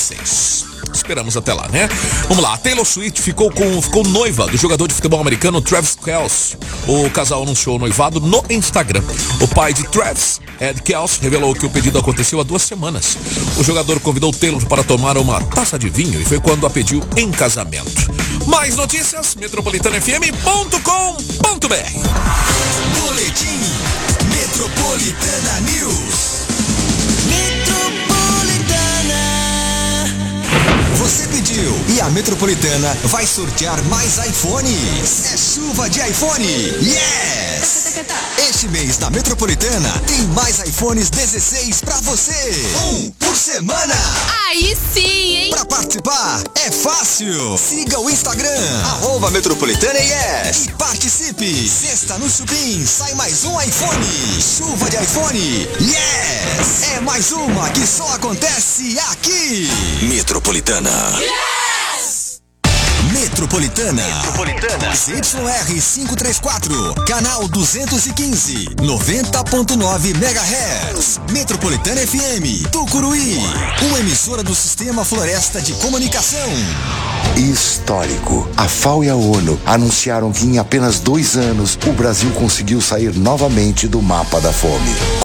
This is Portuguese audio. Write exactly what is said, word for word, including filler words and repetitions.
dezesseis. Esperamos até lá, né? Vamos lá, a Taylor Swift ficou, com, ficou noiva do jogador de futebol americano Travis Kelce. O casal anunciou o noivado no Instagram. O pai de Travis, Ed Kelce, revelou que o pedido aconteceu há duas semanas. O jogador convidou Taylor para tomar uma taça de vinho e foi quando a pediu em casamento. Mais notícias, metropolitana f m ponto com ponto b r. Boletim Metropolitana News. Você pediu e a Metropolitana vai sortear mais iPhones. É chuva de iPhone. Yes! Este mês na Metropolitana tem mais iPhones dezesseis pra você. Um por semana. Aí sim, hein? Pra participar é fácil. Siga o Instagram, arroba Metropolitana Yes. E participe. Sexta no Chupim, sai mais um iPhone. Chuva de iPhone. Yes! É mais uma que só acontece aqui. Metropolitana. Yes! Metropolitana. Metropolitana. Z Y R quinhentos e trinta e quatro. Canal duzentos e quinze. noventa ponto nove megahertz. Metropolitana F M. Tucuruí. Uma emissora do Sistema Floresta de Comunicação. Histórico. A F A O e a ONU anunciaram que em apenas dois anos o Brasil conseguiu sair novamente do mapa da fome.